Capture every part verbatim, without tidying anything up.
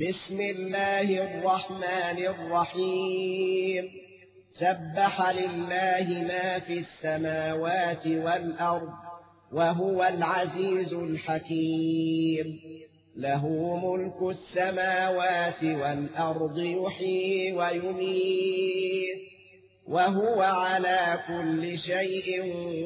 بسم الله الرحمن الرحيم سبح لله ما في السماوات والأرض وهو العزيز الحكيم له ملك السماوات والأرض يحيي ويميت وهو على كل شيء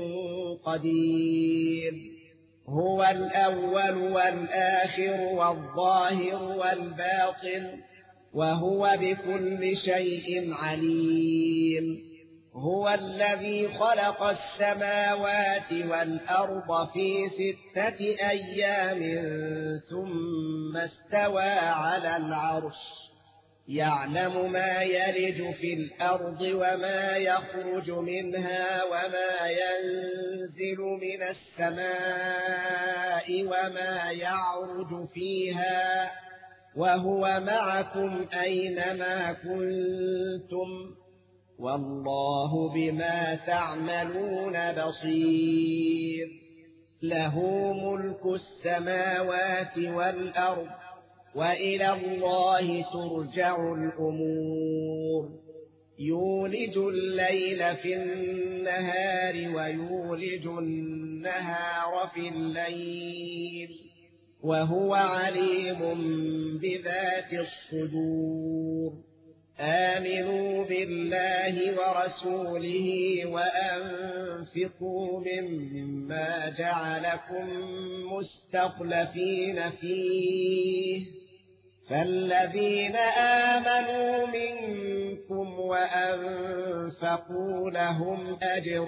قدير هو الأول والآخر والظاهر والباطن وهو بكل شيء عليم هو الذي خلق السماوات والأرض في ستة أيام ثم استوى على العرش يعلم ما يلج في الأرض وما يخرج منها وما ينزل من السماء وما يعرج فيها وهو معكم أينما كنتم والله بما تعملون بصير له ملك السماوات والأرض وإلى الله ترجع الأمور يولج الليل في النهار ويولج النهار في الليل وهو عليم بذات الصدور آمنوا بالله ورسوله وأنفقوا مما جعلكم مستخلفين فيه فالذين آمنوا منكم وأنفقوا لهم أجر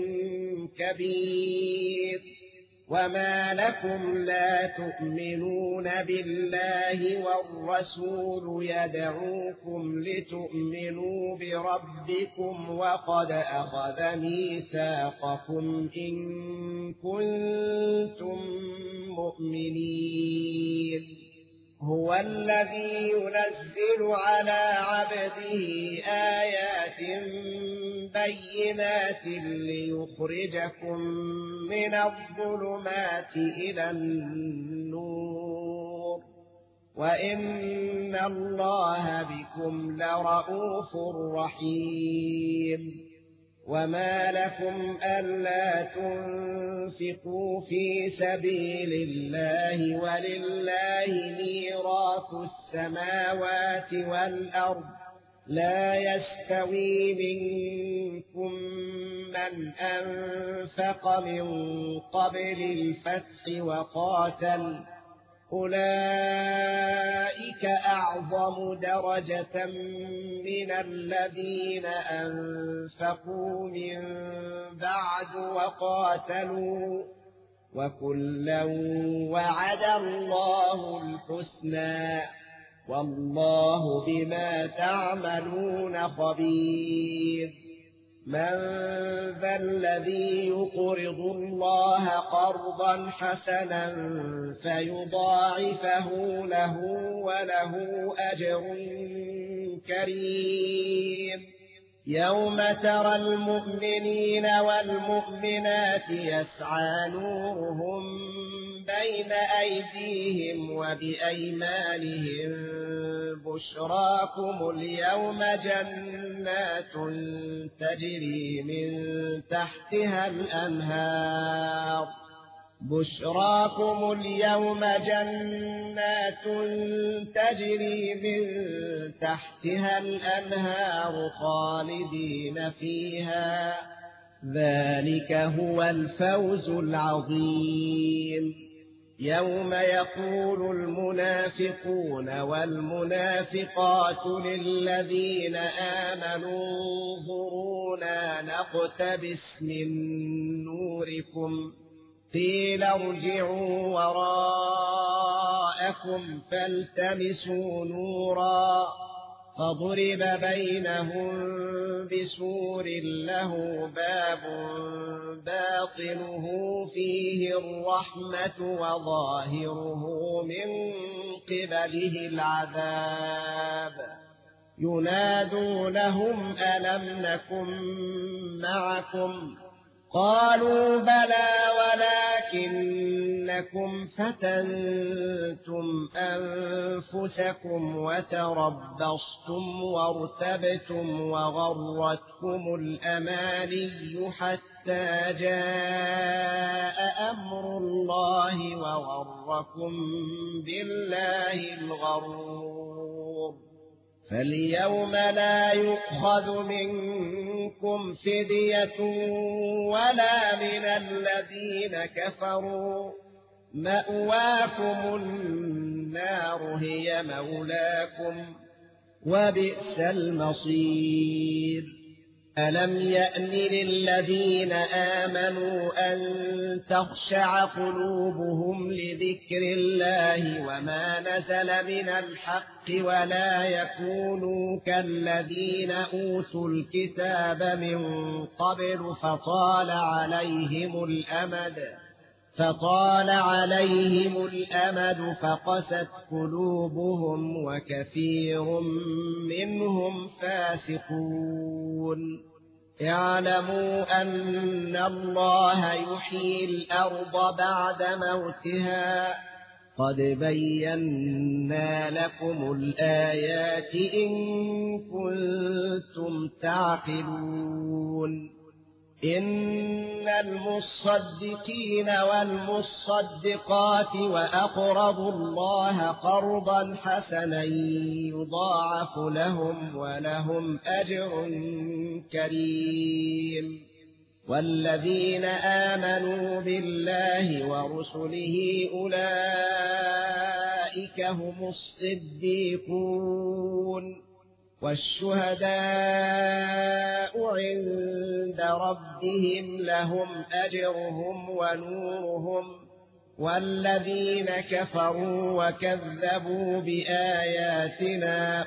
كبير وما لكم لا تؤمنون بالله والرسول يدعوكم لتؤمنوا بربكم وقد أخذ ميثاقكم إن كنتم مؤمنين هو الذي ينزل على عبده آيات بينات ليخرجكم من الظلمات إلى النور وإن الله بكم لرءوف رحيم وما لكم ألا تنفقوا في سبيل الله ولله ميراث السماوات والأرض لا يستوي منكم من أنفق من قبل الفتح وقاتل أولئك أعظم درجة من الذين أنفقوا من بعد وقاتلوا وكلا وعد الله الحسنى والله بما تعملون خبير من ذا الذي يقرض الله قرضا حسنا فيضاعفه له وله أجر كريم يوم ترى المؤمنين والمؤمنات يسعى نورهم بين أيديهم وبأيمانهم بشراكم اليوم جنات تجري من تحتها الأنهار بشراكم اليوم جنات تجري من تحتها الأنهار خالدين فيها ذلك هو الفوز العظيم يوم يقول المنافقون والمنافقات للذين آمنوا انظرونا نقتبس من نوركم قيل ارجعوا وراءكم فالتمسوا نورا فضرب بينهم بسور له باب باطنه فيه الرحمة وظاهره من قبله العذاب ينادونهم ألم نكن معكم قالوا بلى ولكنكم فتنتم أنفسكم وتربصتم وارتبتم وغرتكم الأماني حتى جاء أمر الله وغركم بالله الغرور. فاليوم لا يؤخذ منكم فدية ولا من الذين كفروا، مأواكم النار هي مولاكم وبئس المصير. ألم يأن للذين آمنوا أن تخشع قلوبهم لذكر الله وما نزل من الحق ولا يكونوا كالذين أوتوا الكتاب من قبل فطال عليهم الأمد فطال عليهم الأمد فقست قلوبهم وكثير منهم فاسقون. اعلموا أن الله يحيي الأرض بعد موتها، قد بينا لكم الآيات إن كنتم تعقلون. إن المصدقين والمصدقات وأقرضوا الله قرضا حسنا يضاعف لهم ولهم أجر كريم. والذين آمنوا بالله ورسله أولئك هم الصديقون والشهداء عند ربهم لهم أجرهم ونورهم. والذين كفروا وكذبوا بآياتنا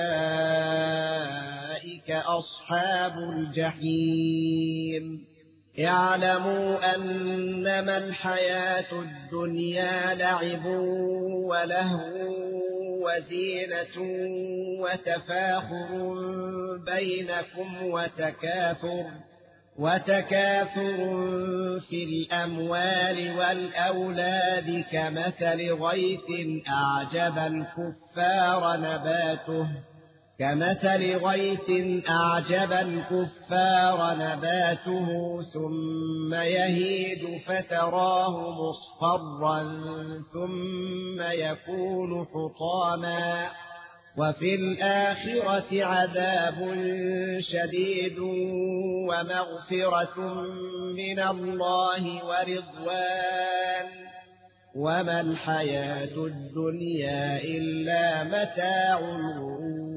أولئك أصحاب الجحيم. اعلموا أنما الحياة الدنيا لعب ولهو وزينة وتفاخر بينكم وتكاثر وتكاثر في الأموال والأولاد كمثل غيث أعجب الكفار نباته كمثل غيث أعجب الكفار نباته ثم يهيج فتراه مصفرا ثم يكون حطاما وفي الآخرة عذاب شديد ومغفرة من الله ورضوان وما الحياة الدنيا إلا متاع الغرور.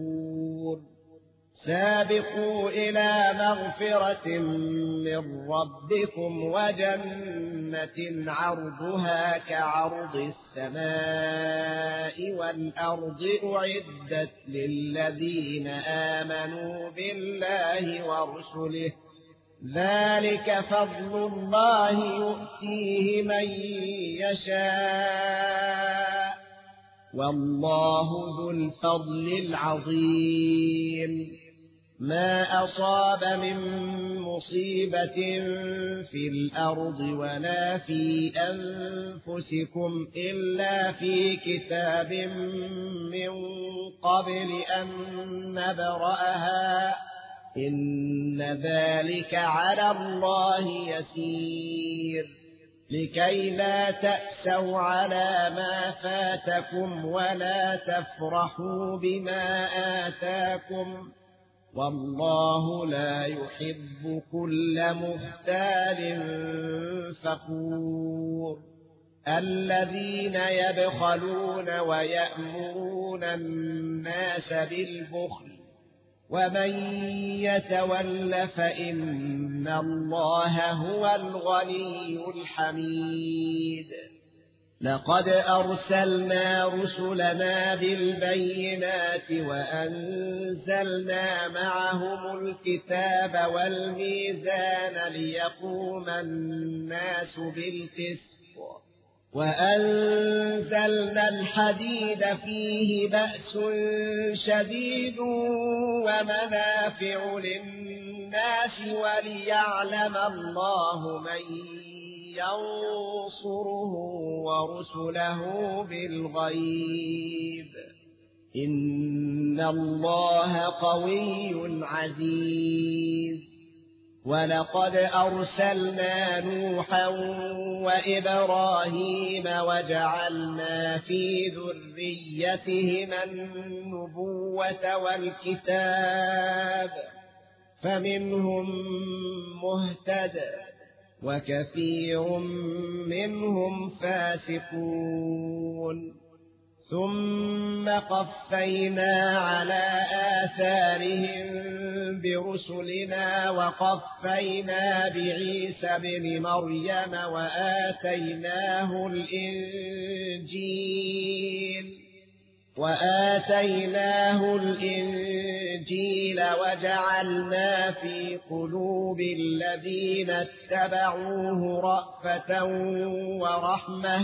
سابقوا إلى مغفرة من ربكم وجنة عرضها كعرض السماء والأرض أعدت للذين آمنوا بالله ورسله ذلك فضل الله يؤتيه من يشاء والله ذو الفضل العظيم. ما أصاب من مصيبة في الأرض ولا في أنفسكم إلا في كتاب من قبل أن نبرأها إن ذلك على الله يسير. لكي لا تأسوا على ما فاتكم ولا تفرحوا بما آتاكم والله لا يحب كل مختال فخور. الذين يبخلون ويأمرون الناس بالبخل ومن يتول فإن الله هو الغني الحميد. لقد أرسلنا رسلنا بالبينات وأنزلنا معهم الكتاب والميزان ليقوم الناس بالقسط وأنزلنا الحديد فيه بأس شديد ومنافع للناس وليعلم الله من ينصره ورسله بالغيب إن الله قوي عزيز. ولقد أرسلنا نوحا وإبراهيم وجعلنا في ذريتهما النبوة والكتاب فمنهم مهتد وكثير منهم فاسقون. ثم قفينا على آثارهم برسلنا وقفينا بعيسى بن مريم وآتيناه الإنجيل وآتيناه الإنجيل وجعلنا في قلوب الذين اتبعوه رأفة ورحمة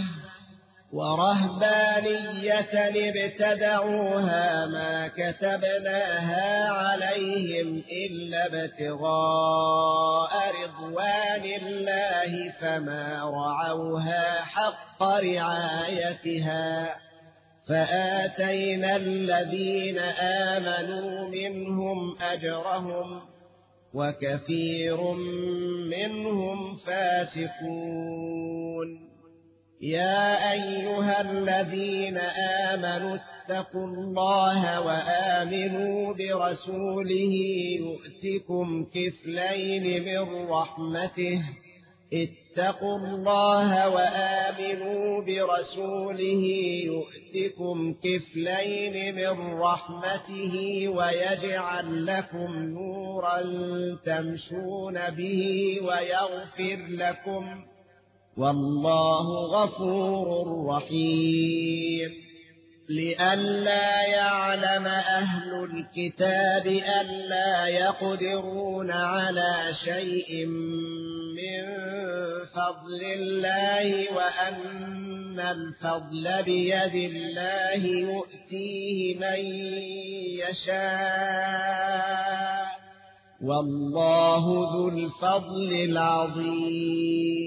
ورهبانية ابتدعوها ما كتبناها عليهم إلا ابتغاء رضوان الله فما رعوها حق رعايتها فآتينا الذين آمنوا منهم أجرهم وكثير منهم فاسقون. يا أيها الذين آمنوا اتقوا الله وآمنوا برسوله يؤتكم كفلين من رحمته اتقوا الله وآمنوا برسوله يؤتكم كفلين من رحمته ويجعل لكم نورا تمشون به ويغفر لكم والله غفور رحيم. لئلا يعلم أهل الكتاب ألا يقدرون على شيء من فضل الله وأن الفضل بيد الله يؤتيه من يشاء والله ذو الفضل العظيم.